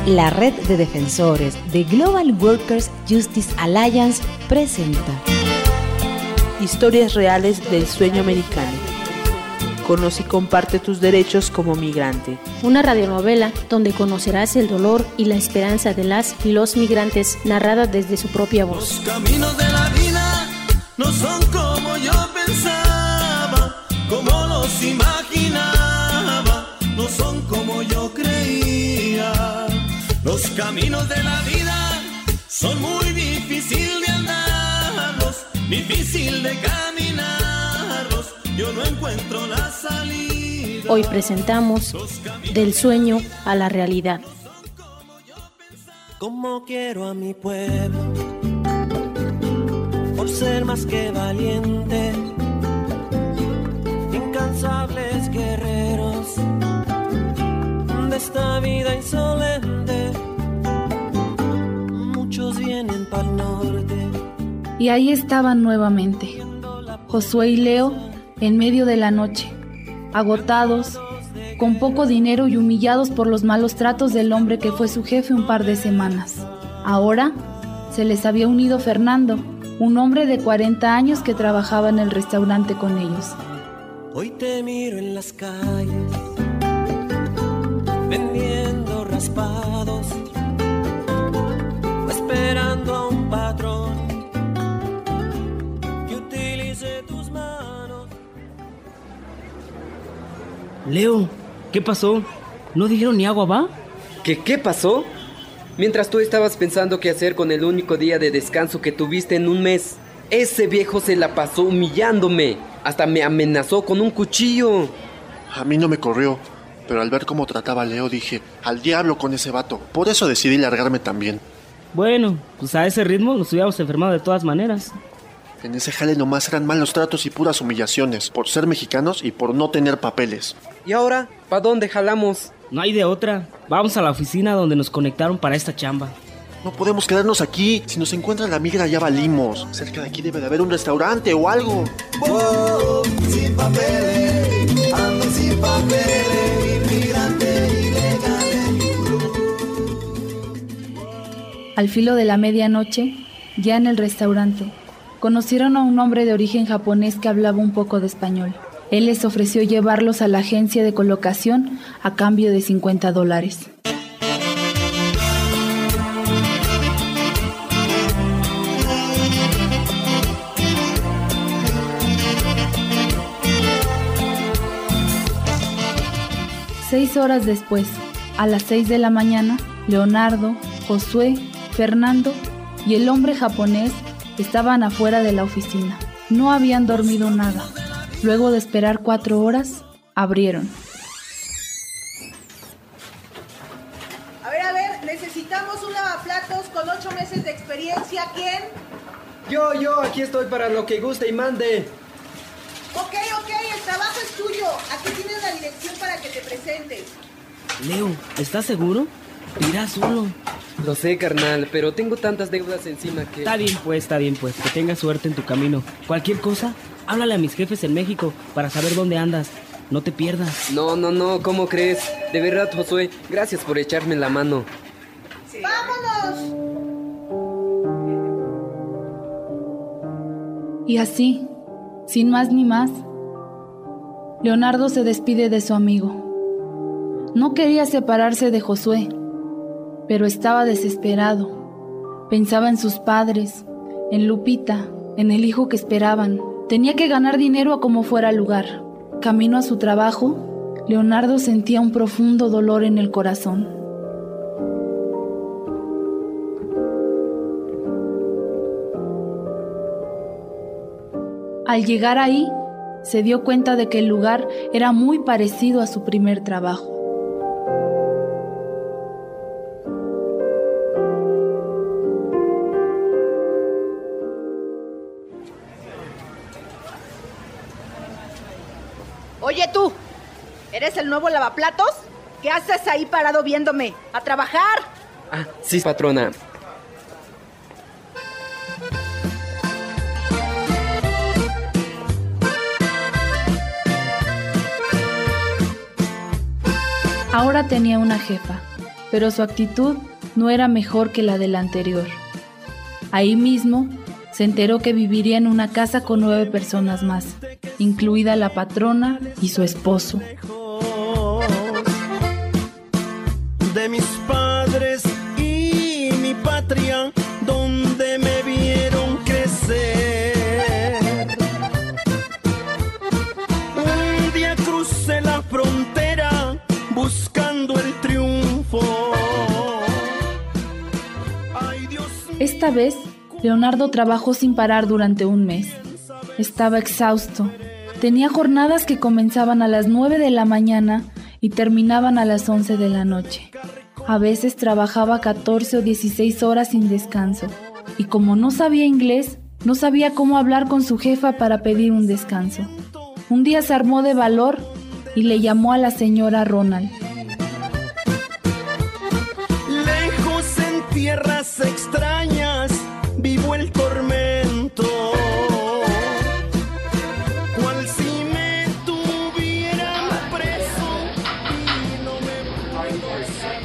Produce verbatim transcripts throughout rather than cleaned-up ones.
La red de defensores de Global Workers Justice Alliance presenta Historias reales del sueño americano. Conoce y comparte tus derechos como migrante. Una radionovela donde conocerás el dolor y la esperanza de las y los migrantes narrada desde su propia voz. Los caminos de la vida no son como yo pensaba, como los imaginaba, no son como yo creía. Los caminos de la vida son muy difícil de andarlos, difícil de caminarlos, yo no encuentro la salida. Hoy presentamos Del sueño a la realidad. Como quiero a mi pueblo, por ser más que valiente, incansables guerreros de esta vida insolente, muchos vienen pa'l norte. Y ahí estaban nuevamente, Josué y Leo, en medio de la noche, agotados, con poco dinero y humillados por los malos tratos del hombre que fue su jefe un par de semanas. Ahora se les había unido Fernando, un hombre de cuarenta años que trabajaba en el restaurante con ellos. Hoy te miro en las calles, vendiendo raspados, esperando a un patrón que utilice tus manos. Leo, ¿qué pasó? ¿No dijeron ni agua, va? ¿Qué, qué pasó? Mientras tú estabas pensando qué hacer con el único día de descanso que tuviste en un mes, ese viejo se la pasó humillándome. Hasta me amenazó con un cuchillo. A mí no me corrió, pero al ver cómo trataba a Leo dije, al diablo con ese vato. Por eso decidí largarme también. Bueno, pues a ese ritmo nos hubiéramos enfermado de todas maneras. En ese jale nomás eran malos tratos y puras humillaciones, por ser mexicanos y por no tener papeles. ¿Y ahora? ¿Para dónde jalamos? No hay de otra. Vamos a la oficina donde nos conectaron para esta chamba. No podemos quedarnos aquí. Si nos encuentra la migra ya valimos. Cerca de aquí debe de haber un restaurante o algo. Oh, sin papeles, ando sin papeles, inmigrante ilegal. Al filo de la medianoche, ya en el restaurante, conocieron a un hombre de origen japonés que hablaba un poco de español. Él les ofreció llevarlos a la agencia de colocación a cambio de cincuenta dólares. Seis horas después, a las seis de la mañana, Leonardo, Josué, Fernando y el hombre japonés estaban afuera de la oficina. No habían dormido nada. Luego de esperar cuatro horas, abrieron. A ver, a ver, necesitamos un lavaplatos con ocho meses de experiencia. ¿Quién? Yo, yo, aquí estoy para lo que guste y mande. Ok, ok, el trabajo es tuyo. Aquí tienes la dirección para que te presentes. Leo, ¿estás seguro? Irás solo. Lo sé, carnal, pero tengo tantas deudas encima que... Está bien pues, está bien pues, que tengas suerte en tu camino. Cualquier cosa, háblale a mis jefes en México para saber dónde andas. No te pierdas. No, no, no, ¿cómo crees? De verdad, Josué, gracias por echarme la mano. Sí. ¡Vámonos! Y así, sin más ni más, Leonardo se despide de su amigo. No quería separarse de Josué, pero estaba desesperado. Pensaba en sus padres, en Lupita, en el hijo que esperaban. Tenía que ganar dinero a como fuera el lugar. Camino a su trabajo, Leonardo sentía un profundo dolor en el corazón. Al llegar ahí, se dio cuenta de que el lugar era muy parecido a su primer trabajo. Oye tú, ¿eres el nuevo lavaplatos? ¿Qué haces ahí parado viéndome? ¡A trabajar! Ah, sí, patrona. Ahora tenía una jefa, pero su actitud no era mejor que la de la anterior. Ahí mismo se enteró que viviría en una casa con nueve personas más, incluida la patrona y su esposo. De mis padres y mi patria, donde me vieron crecer. Un día crucé la frontera buscando el triunfo. Ay, Dios mío. Esta vez, Leonardo trabajó sin parar durante un mes. Estaba exhausto. Tenía jornadas que comenzaban a las nueve de la mañana y terminaban a las once de la noche. A veces trabajaba catorce o dieciséis horas sin descanso, y como no sabía inglés, no sabía cómo hablar con su jefa para pedir un descanso. Un día se armó de valor y le llamó a la señora Ronald. Lejos en tierras extrañas vivo el tormento. Cual si me tuvieran preso y no me puedo hacer.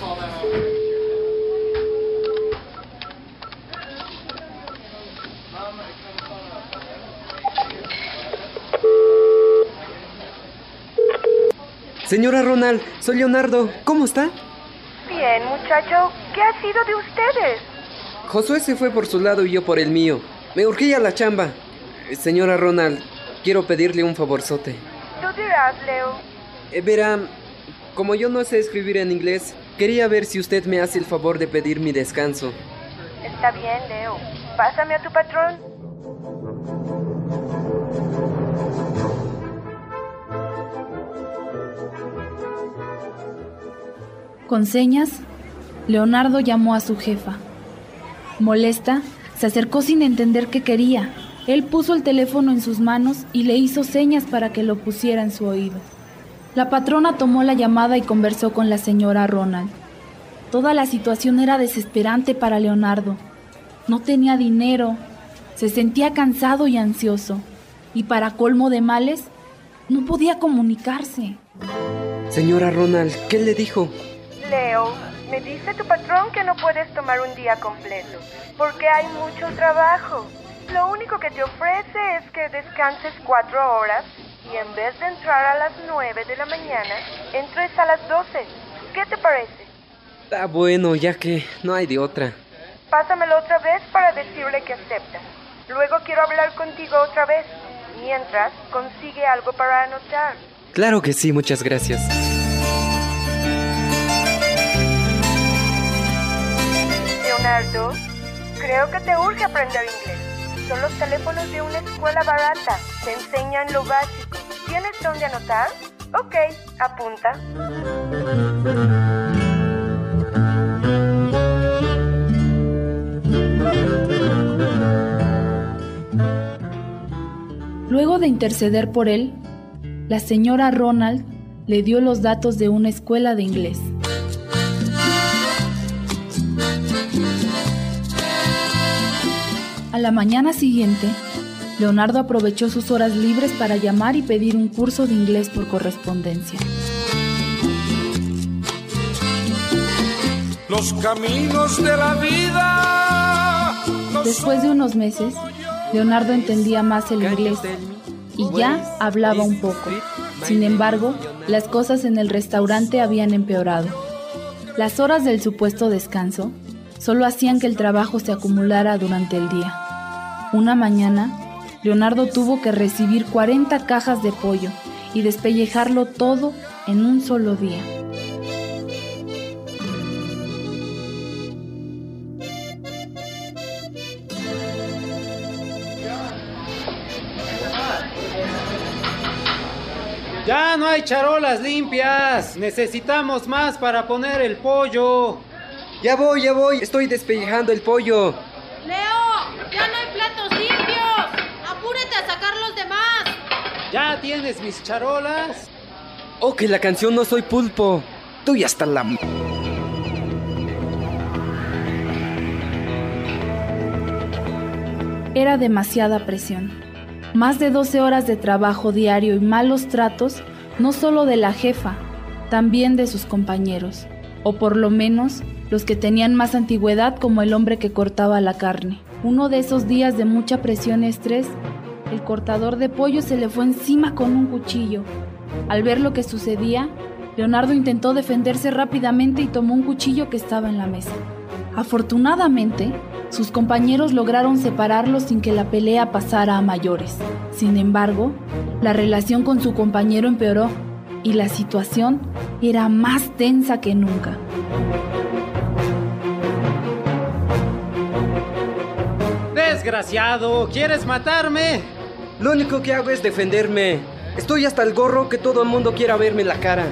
Señora Ronald, soy Leonardo. ¿Cómo está? Bien, muchacho. ¿Qué ha sido de ustedes? Josué se fue por su lado y yo por el mío. Me urgía la chamba. Señora Ronald, quiero pedirle un favorzote. Tú dirás, Leo. Eh, verá, como yo no sé escribir en inglés, quería ver si usted me hace el favor de pedir mi descanso. Está bien, Leo. Pásame a tu patrón. Con señas, Leonardo llamó a su jefa. Molesta, se acercó sin entender qué quería. Él puso el teléfono en sus manos y le hizo señas para que lo pusiera en su oído. La patrona tomó la llamada y conversó con la señora Ronald. Toda la situación era desesperante para Leonardo. No tenía dinero, se sentía cansado y ansioso, y para colmo de males, no podía comunicarse. Señora Ronald, ¿qué le dijo? Leo, me dice tu patrón que no puedes tomar un día completo, porque hay mucho trabajo. Lo único que te ofrece es que descanses cuatro horas y en vez de entrar a las nueve de la mañana, entres a las doce. ¿Qué te parece? Está bueno, ya que no hay de otra. Pásamelo otra vez para decirle que aceptas. Luego quiero hablar contigo otra vez. Mientras, consigue algo para anotar. Claro que sí, muchas gracias. Leonardo, creo que te urge aprender inglés. Son los teléfonos de una escuela barata. Te enseñan lo básico. ¿Tienes dónde anotar? Ok, apunta. Luego de interceder por él, la señora Ronald le dio los datos de una escuela de inglés. A la mañana siguiente, Leonardo aprovechó sus horas libres para llamar y pedir un curso de inglés por correspondencia. Los caminos de la vida. Después de unos meses, Leonardo entendía más el inglés y ya hablaba un poco. Sin embargo, las cosas en el restaurante habían empeorado. Las horas del supuesto descanso solo hacían que el trabajo se acumulara durante el día. Una mañana, Leonardo tuvo que recibir cuarenta cajas de pollo y despellejarlo todo en un solo día. ¡Ya no hay charolas limpias! ¡Necesitamos más para poner el pollo! Ya voy, ya voy, estoy despellejando el pollo. ¡Leo! ¡Ya no hay platos limpios! ¡Apúrate a sacar los demás! ¿Ya tienes mis charolas? Oh, que la canción No Soy Pulpo. Tú ya estás la... Era demasiada presión. Más de doce horas de trabajo diario y malos tratos, no solo de la jefa, también de sus compañeros. o por lo menos los que tenían más antigüedad, como el hombre que cortaba la carne. Uno de esos días de mucha presión y estrés, el cortador de pollo se le fue encima con un cuchillo. Al ver lo que sucedía, Leonardo intentó defenderse rápidamente y tomó un cuchillo que estaba en la mesa. Afortunadamente, sus compañeros lograron separarlo sin que la pelea pasara a mayores. Sin embargo, la relación con su compañero empeoró y la situación era más tensa que nunca. ¡Desgraciado! ¿Quieres matarme? Lo único que hago es defenderme. Estoy hasta el gorro que todo el mundo quiera verme en la cara.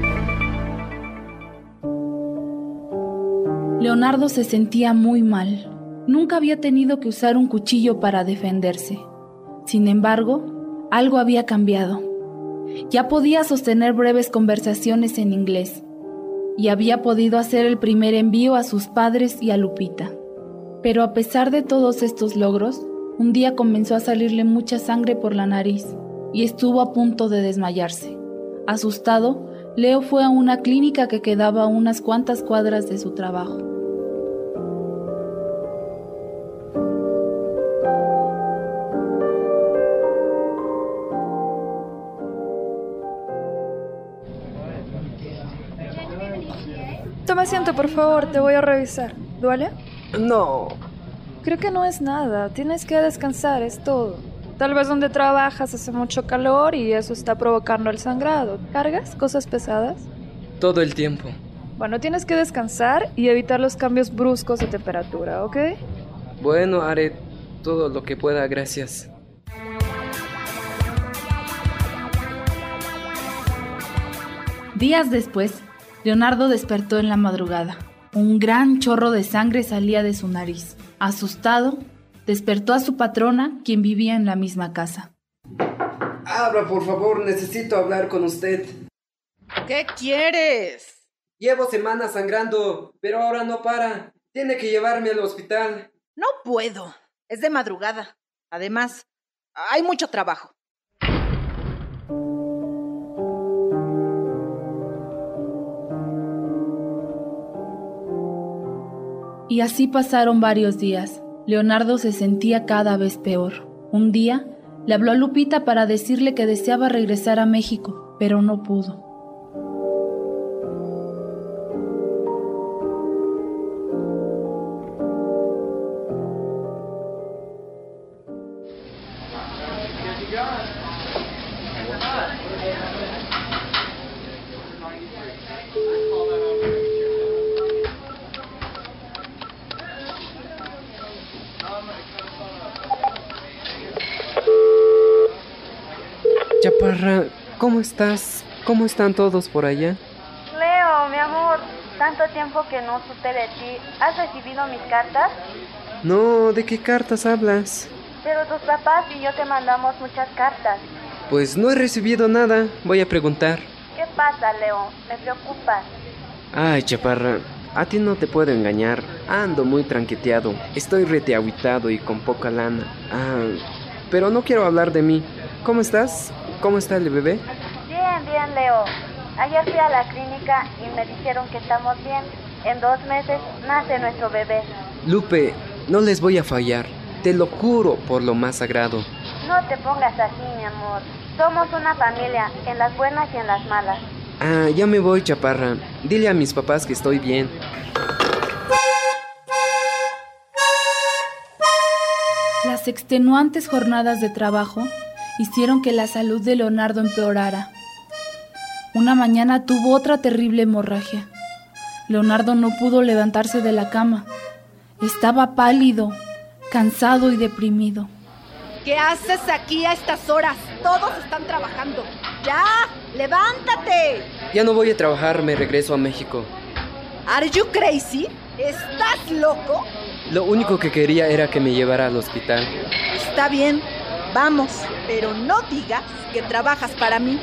Leonardo se sentía muy mal. Nunca había tenido que usar un cuchillo para defenderse. Sin embargo, algo había cambiado. Ya podía sostener breves conversaciones en inglés y había podido hacer el primer envío a sus padres y a Lupita. Pero a pesar de todos estos logros, un día comenzó a salirle mucha sangre por la nariz y estuvo a punto de desmayarse. Asustado, Leo fue a una clínica que quedaba a unas cuantas cuadras de su trabajo. Toma asiento, por favor, te voy a revisar. ¿Duele? No. Creo que no es nada, tienes que descansar, es todo. Tal vez donde trabajas hace mucho calor y eso está provocando el sangrado. ¿Cargas cosas pesadas? Todo el tiempo. Bueno, tienes que descansar y evitar los cambios bruscos de temperatura, ¿ok? Bueno, haré todo lo que pueda, gracias. Días después, Leonardo despertó en la madrugada. Un gran chorro de sangre salía de su nariz. Asustado, despertó a su patrona, quien vivía en la misma casa. Abra, por favor, necesito hablar con usted. ¿Qué quieres? Llevo semanas sangrando, pero ahora no para. Tiene que llevarme al hospital. No puedo. Es de madrugada. Además, hay mucho trabajo. Y así pasaron varios días. Leonardo se sentía cada vez peor. Un día, le habló a Lupita para decirle que deseaba regresar a México, pero no pudo. Chaparra, ¿cómo estás? ¿Cómo están todos por allá? Leo, mi amor, tanto tiempo que no supe de ti. ¿Has recibido mis cartas? No, ¿de qué cartas hablas? Pero tus papás y yo te mandamos muchas cartas. Pues no he recibido nada, voy a preguntar. ¿Qué pasa, Leo? Me preocupas. Ay, Chaparra, a ti no te puedo engañar. Ando muy tranqueteado. Estoy reteaguitado y con poca lana. Ah, pero no quiero hablar de mí. ¿Cómo estás? ¿Cómo está el bebé? Bien, bien, Leo. Ayer fui a la clínica y me dijeron que estamos bien. En dos meses nace nuestro bebé. Lupe, no les voy a fallar. Te lo juro por lo más sagrado. No te pongas así, mi amor. Somos una familia, en las buenas y en las malas. Ah, ya me voy, Chaparra. Dile a mis papás que estoy bien. Las extenuantes jornadas de trabajo hicieron que la salud de Leonardo empeorara. Una mañana tuvo otra terrible hemorragia. Leonardo no pudo levantarse de la cama. Estaba pálido, cansado y deprimido. ¿Qué haces aquí a estas horas? Todos están trabajando. ¡Ya! ¡Levántate! Ya no voy a trabajar, me regreso a México. ¿Are you crazy? ¿Estás loco? Lo único que quería era que me llevara al hospital. Está bien, vamos, pero no digas que trabajas para mí.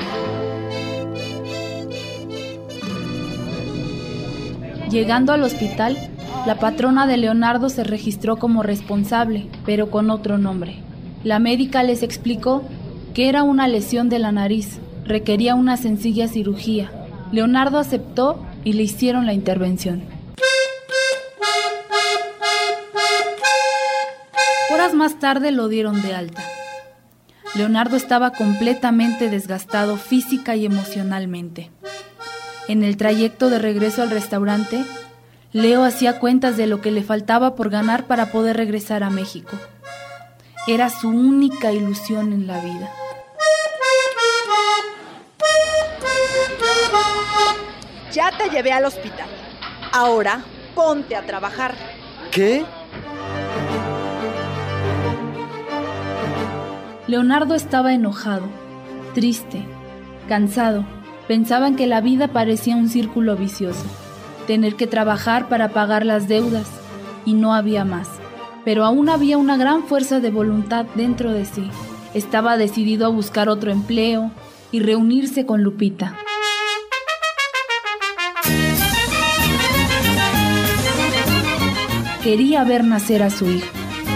Llegando al hospital, la patrona de Leonardo se registró como responsable, pero con otro nombre. La médica les explicó que era una lesión de la nariz, requería una sencilla cirugía. Leonardo aceptó y le hicieron la intervención. Horas más tarde lo dieron de alta. Leonardo estaba completamente desgastado física y emocionalmente. En el trayecto de regreso al restaurante, Leo hacía cuentas de lo que le faltaba por ganar para poder regresar a México. Era su única ilusión en la vida. Ya te llevé al hospital. Ahora ponte a trabajar. ¿Qué? Leonardo estaba enojado, triste, cansado. Pensaba en que la vida parecía un círculo vicioso. Tener que trabajar para pagar las deudas, y no había más. Pero aún había una gran fuerza de voluntad dentro de sí. Estaba decidido a buscar otro empleo y reunirse con Lupita. Quería ver nacer a su hijo.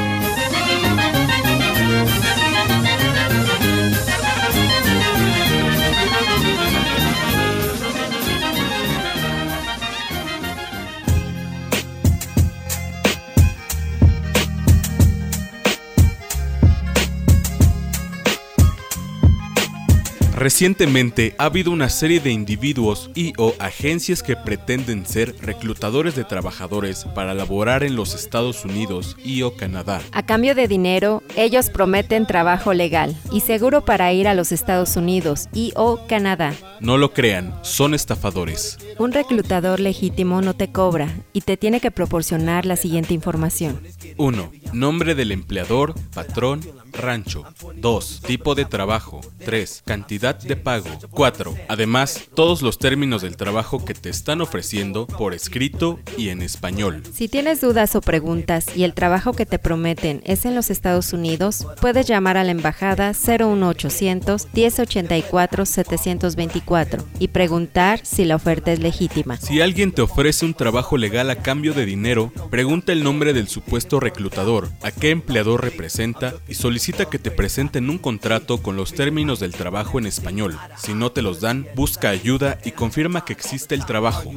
Recientemente ha habido una serie de individuos y o agencias que pretenden ser reclutadores de trabajadores para laborar en los Estados Unidos y o Canadá. A cambio de dinero, ellos prometen trabajo legal y seguro para ir a los Estados Unidos y o Canadá. No lo crean, son estafadores. Un reclutador legítimo no te cobra y te tiene que proporcionar la siguiente información. uno. Nombre del empleador, patrón, rancho. dos. Tipo de trabajo. tres. Cantidad de pago. cuatro. Además, todos los términos del trabajo que te están ofreciendo por escrito y en español. Si tienes dudas o preguntas y el trabajo que te prometen es en los Estados Unidos, puedes llamar a la embajada cero uno ochocientos, diez ochenta y cuatro, setecientos veinticuatro y preguntar si la oferta es legítima. Si alguien te ofrece un trabajo legal a cambio de dinero, pregunta el nombre del supuesto reclutador, a qué empleador representa y solicita que te presenten un contrato con los términos del trabajo en español. Si no te los dan, busca ayuda y confirma que existe el trabajo.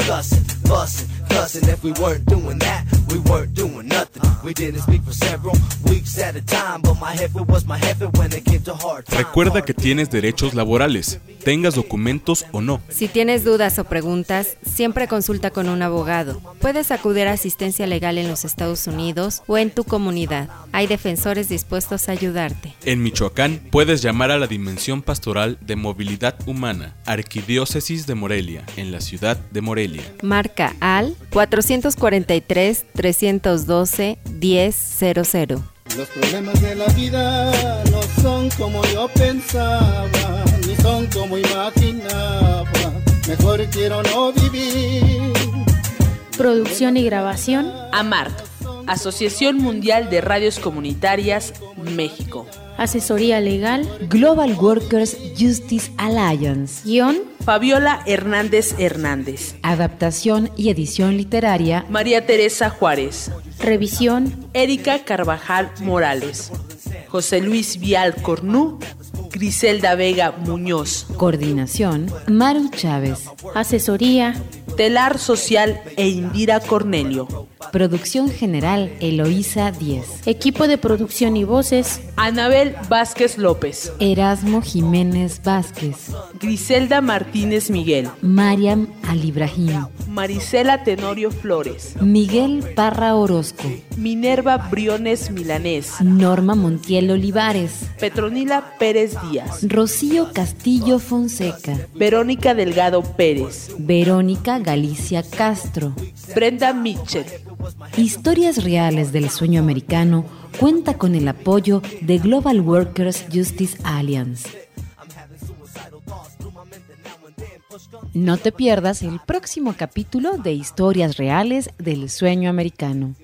Recuerda que tienes derechos laborales, tengas documentos o no. Si tienes dudas o preguntas, siempre consulta con un abogado. Puedes acudir a asistencia legal en los Estados Unidos o en tu comunidad. Hay defensores dispuestos a ayudarte. En Michoacán, puedes llamar a la Dimensión Pastoral de Movilidad Humana, Arquidiócesis de Morelia, en la ciudad de Morelia. Marca al cuatrocientos cuarenta y tres, trescientos doce, diez cero cero. Los problemas de la vida no son como yo pensaba, ni son como imaginaba. Mejor quiero no vivir. Producción y grabación, AMARC, Asociación Mundial de Radios Comunitarias, México. Asesoría legal, Global Workers Justice Alliance. Guión, Fabiola Hernández Hernández. Adaptación y edición literaria, María Teresa Juárez. Revisión, Erika Carvajal Morales. José Luis Vial Cornú. Griselda Vega Muñoz. Coordinación, Maru Chávez. Asesoría, Telar Social e Indira Cornelio. Producción general, Eloísa Díez. Equipo de producción y voces, Anabel Vázquez López. Erasmo Jiménez Vázquez. Griselda Martínez Miguel. Mariam Alibrahim. Marisela Tenorio Flores. Miguel Parra Orozco. Minerva Briones Milanés. Norma Montiel Olivares. Petronila Pérez Díaz. Rocío Castillo Fonseca. Verónica Delgado Pérez. Verónica Galicia Castro. Brenda Mitchell. Historias reales del sueño americano cuenta con el apoyo de Global Workers Justice Alliance. No te pierdas el próximo capítulo de Historias reales del sueño americano.